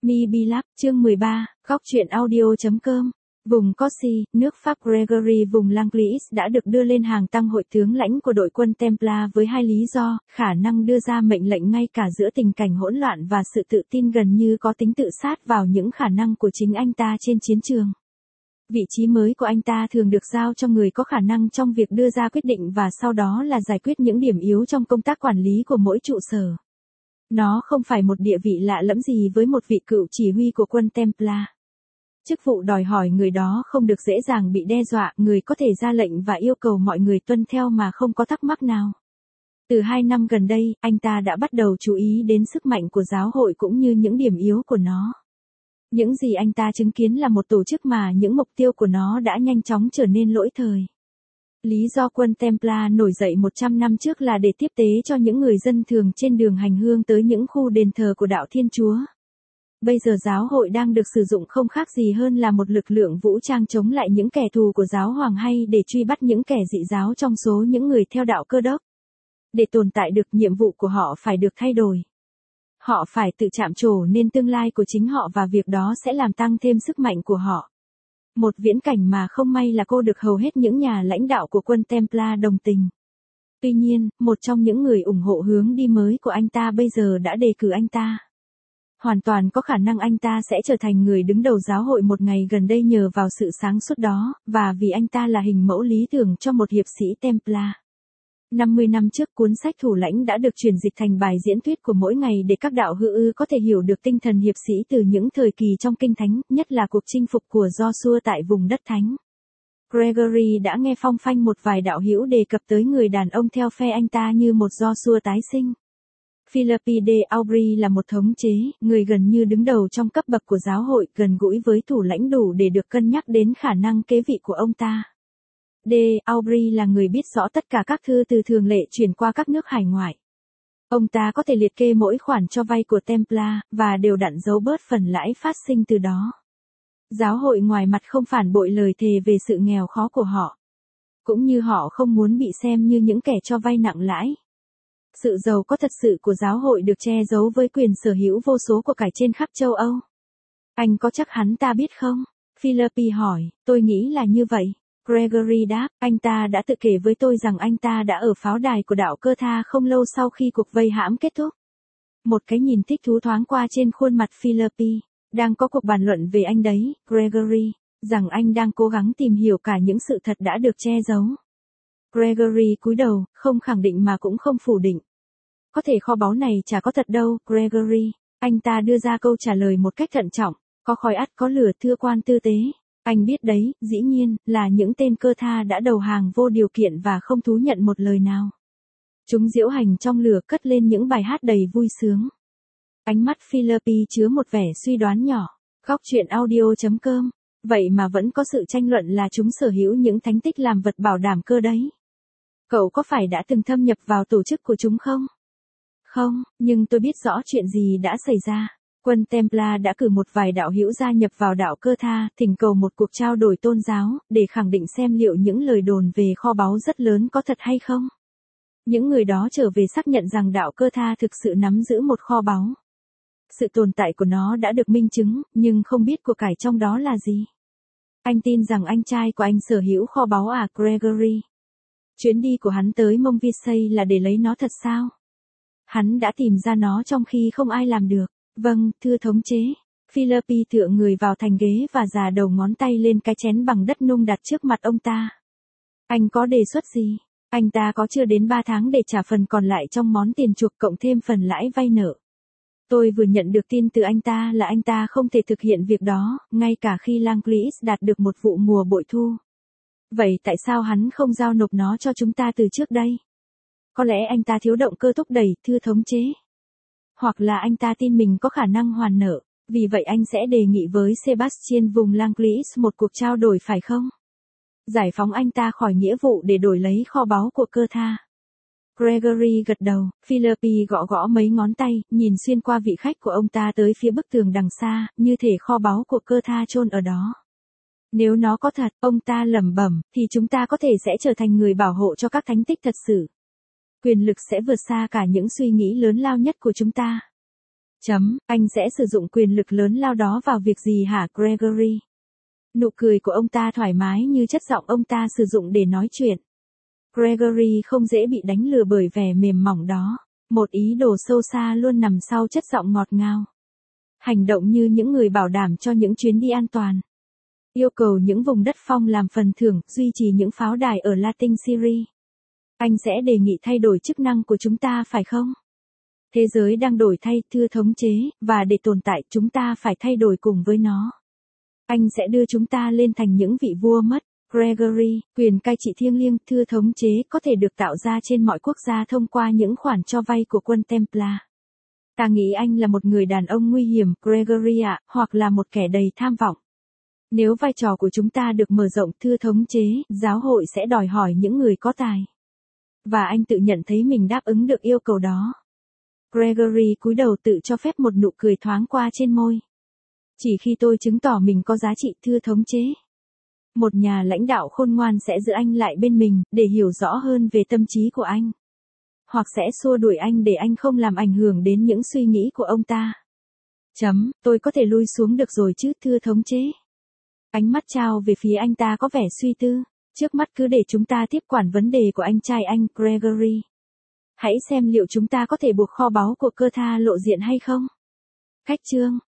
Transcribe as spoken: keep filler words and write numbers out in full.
MiBlog, chương mười ba, góc truyện audio.com. Vùng Corsi, nước Pháp Gregory vùng Langlis đã được đưa lên hàng tăng hội tướng lãnh của đội quân Templar với hai lý do, khả năng đưa ra mệnh lệnh ngay cả giữa tình cảnh hỗn loạn và sự tự tin gần như có tính tự sát vào những khả năng của chính anh ta trên chiến trường. Vị trí mới của anh ta thường được giao cho người có khả năng trong việc đưa ra quyết định và sau đó là giải quyết những điểm yếu trong công tác quản lý của mỗi trụ sở. Nó không phải một địa vị lạ lẫm gì với một vị cựu chỉ huy của quân Templar. Chức vụ đòi hỏi người đó không được dễ dàng bị đe dọa, người có thể ra lệnh và yêu cầu mọi người tuân theo mà không có thắc mắc nào. Từ hai năm gần đây, anh ta đã bắt đầu chú ý đến sức mạnh của giáo hội cũng như những điểm yếu của nó. Những gì anh ta chứng kiến là một tổ chức mà những mục tiêu của nó đã nhanh chóng trở nên lỗi thời. Lý do quân Templar nổi dậy một trăm năm trước là để tiếp tế cho những người dân thường trên đường hành hương tới những khu đền thờ của đạo Thiên Chúa. Bây giờ giáo hội đang được sử dụng không khác gì hơn là một lực lượng vũ trang chống lại những kẻ thù của giáo hoàng hay để truy bắt những kẻ dị giáo trong số những người theo đạo Cơ Đốc. Để tồn tại được, nhiệm vụ của họ phải được thay đổi. Họ phải tự chạm trổ nên tương lai của chính họ và việc đó sẽ làm tăng thêm sức mạnh của họ. Một viễn cảnh mà không may là cô được hầu hết những nhà lãnh đạo của quân Templar đồng tình. Tuy nhiên, một trong những người ủng hộ hướng đi mới của anh ta bây giờ đã đề cử anh ta. Hoàn toàn có khả năng anh ta sẽ trở thành người đứng đầu giáo hội một ngày gần đây nhờ vào sự sáng suốt đó, và vì anh ta là hình mẫu lý tưởng cho một hiệp sĩ Templar. năm mươi năm trước, cuốn sách Thủ lãnh đã được chuyển dịch thành bài diễn thuyết của mỗi ngày để các đạo hữu ư có thể hiểu được tinh thần hiệp sĩ từ những thời kỳ trong Kinh Thánh, nhất là cuộc chinh phục của Joshua tại vùng đất thánh. Gregory đã nghe phong phanh một vài đạo hữu đề cập tới người đàn ông theo phe anh ta như một Joshua tái sinh. Philippe de Aubry là một thống chế, người gần như đứng đầu trong cấp bậc của giáo hội, gần gũi với thủ lãnh đủ để được cân nhắc đến khả năng kế vị của ông ta. De Aubry là người biết rõ tất cả các thư từ thường lệ chuyển qua các nước hải ngoại. Ông ta có thể liệt kê mỗi khoản cho vay của Templar, và đều đặn giấu bớt phần lãi phát sinh từ đó. Giáo hội ngoài mặt không phản bội lời thề về sự nghèo khó của họ. Cũng như họ không muốn bị xem như những kẻ cho vay nặng lãi. Sự giàu có thật sự của giáo hội được che giấu với quyền sở hữu vô số của cải trên khắp châu Âu. Anh có chắc hắn ta biết không? Philippe hỏi, tôi nghĩ là như vậy. Gregory đáp, anh ta đã tự kể với tôi rằng anh ta đã ở pháo đài của đạo Cơ Tha không lâu sau khi cuộc vây hãm kết thúc. Một cái nhìn thích thú thoáng qua trên khuôn mặt Philippe. Đang có cuộc bàn luận về anh đấy, Gregory, rằng anh đang cố gắng tìm hiểu cả những sự thật đã được che giấu. Gregory cúi đầu, không khẳng định mà cũng không phủ định. Có thể kho báu này chả có thật đâu, Gregory. Anh ta đưa ra câu trả lời một cách thận trọng, có khói ắt có lửa thưa quan tư tế. Anh biết đấy, dĩ nhiên, là những tên Cơ Tha đã đầu hàng vô điều kiện và không thú nhận một lời nào. Chúng diễu hành trong lửa cất lên những bài hát đầy vui sướng. Ánh mắt Philippe chứa một vẻ suy đoán nhỏ. Góc truyện audio.com. Vậy mà vẫn có sự tranh luận là chúng sở hữu những thánh tích làm vật bảo đảm cơ đấy. Cậu có phải đã từng thâm nhập vào tổ chức của chúng không? Không, nhưng tôi biết rõ chuyện gì đã xảy ra. Quân Templar đã cử một vài đạo hữu gia nhập vào đạo Cơ Tha, thỉnh cầu một cuộc trao đổi tôn giáo, để khẳng định xem liệu những lời đồn về kho báu rất lớn có thật hay không. Những người đó trở về xác nhận rằng đạo Cơ Tha thực sự nắm giữ một kho báu. Sự tồn tại của nó đã được minh chứng, nhưng không biết của cải trong đó là gì. Anh tin rằng anh trai của anh sở hữu kho báu à, Gregory? Chuyến đi của hắn tới Montvisay là để lấy nó thật sao? Hắn đã tìm ra nó trong khi không ai làm được. Vâng, thưa thống chế. Philippe tựa người vào thành ghế và già đầu ngón tay lên cái chén bằng đất nung đặt trước mặt ông ta. Anh có đề xuất gì? Anh ta có chưa đến ba tháng để trả phần còn lại trong món tiền chuộc cộng thêm phần lãi vay nợ. Tôi vừa nhận được tin từ anh ta là anh ta không thể thực hiện việc đó, ngay cả khi Langlis đạt được một vụ mùa bội thu. Vậy tại sao hắn không giao nộp nó cho chúng ta từ trước đây? Có lẽ anh ta thiếu động cơ thúc đẩy, thưa thống chế. Hoặc là anh ta tin mình có khả năng hoàn nợ, vì vậy anh sẽ đề nghị với Sebastian vùng Langlis một cuộc trao đổi phải không? Giải phóng anh ta khỏi nghĩa vụ để đổi lấy kho báu của Cơ Tha. Gregory gật đầu, Philippe gõ gõ mấy ngón tay, nhìn xuyên qua vị khách của ông ta tới phía bức tường đằng xa, như thể kho báu của Cơ Tha chôn ở đó. Nếu nó có thật, ông ta lẩm bẩm, thì chúng ta có thể sẽ trở thành người bảo hộ cho các thánh tích thật sự. Quyền lực sẽ vượt xa cả những suy nghĩ lớn lao nhất của chúng ta. Chấm, anh sẽ sử dụng quyền lực lớn lao đó vào việc gì hả Gregory? Nụ cười của ông ta thoải mái như chất giọng ông ta sử dụng để nói chuyện. Gregory không dễ bị đánh lừa bởi vẻ mềm mỏng đó. Một ý đồ sâu xa luôn nằm sau chất giọng ngọt ngào. Hành động như những người bảo đảm cho những chuyến đi an toàn. Yêu cầu những vùng đất phong làm phần thưởng, duy trì những pháo đài ở Latin Syria. Anh sẽ đề nghị thay đổi chức năng của chúng ta phải không? Thế giới đang đổi thay, thưa thống chế, và để tồn tại chúng ta phải thay đổi cùng với nó. Anh sẽ đưa chúng ta lên thành những vị vua mất. Gregory, quyền cai trị thiêng liêng, thưa thống chế, có thể được tạo ra trên mọi quốc gia thông qua những khoản cho vay của quân Templar. Ta nghĩ anh là một người đàn ông nguy hiểm, Gregory ạ, hoặc là một kẻ đầy tham vọng. Nếu vai trò của chúng ta được mở rộng, thưa thống chế, giáo hội sẽ đòi hỏi những người có tài. Và anh tự nhận thấy mình đáp ứng được yêu cầu đó. Gregory cúi đầu tự cho phép một nụ cười thoáng qua trên môi. Chỉ khi tôi chứng tỏ mình có giá trị, thưa thống chế. Một nhà lãnh đạo khôn ngoan sẽ giữ anh lại bên mình, để hiểu rõ hơn về tâm trí của anh. Hoặc sẽ xua đuổi anh để anh không làm ảnh hưởng đến những suy nghĩ của ông ta. Chấm, tôi có thể lui xuống được rồi chứ, thưa thống chế. Ánh mắt trao về phía anh ta có vẻ suy tư. Trước mắt cứ để chúng ta tiếp quản vấn đề của anh trai anh, Gregory. Hãy xem liệu chúng ta có thể buộc kho báu của cơ tha lộ diện hay không. Khách chương.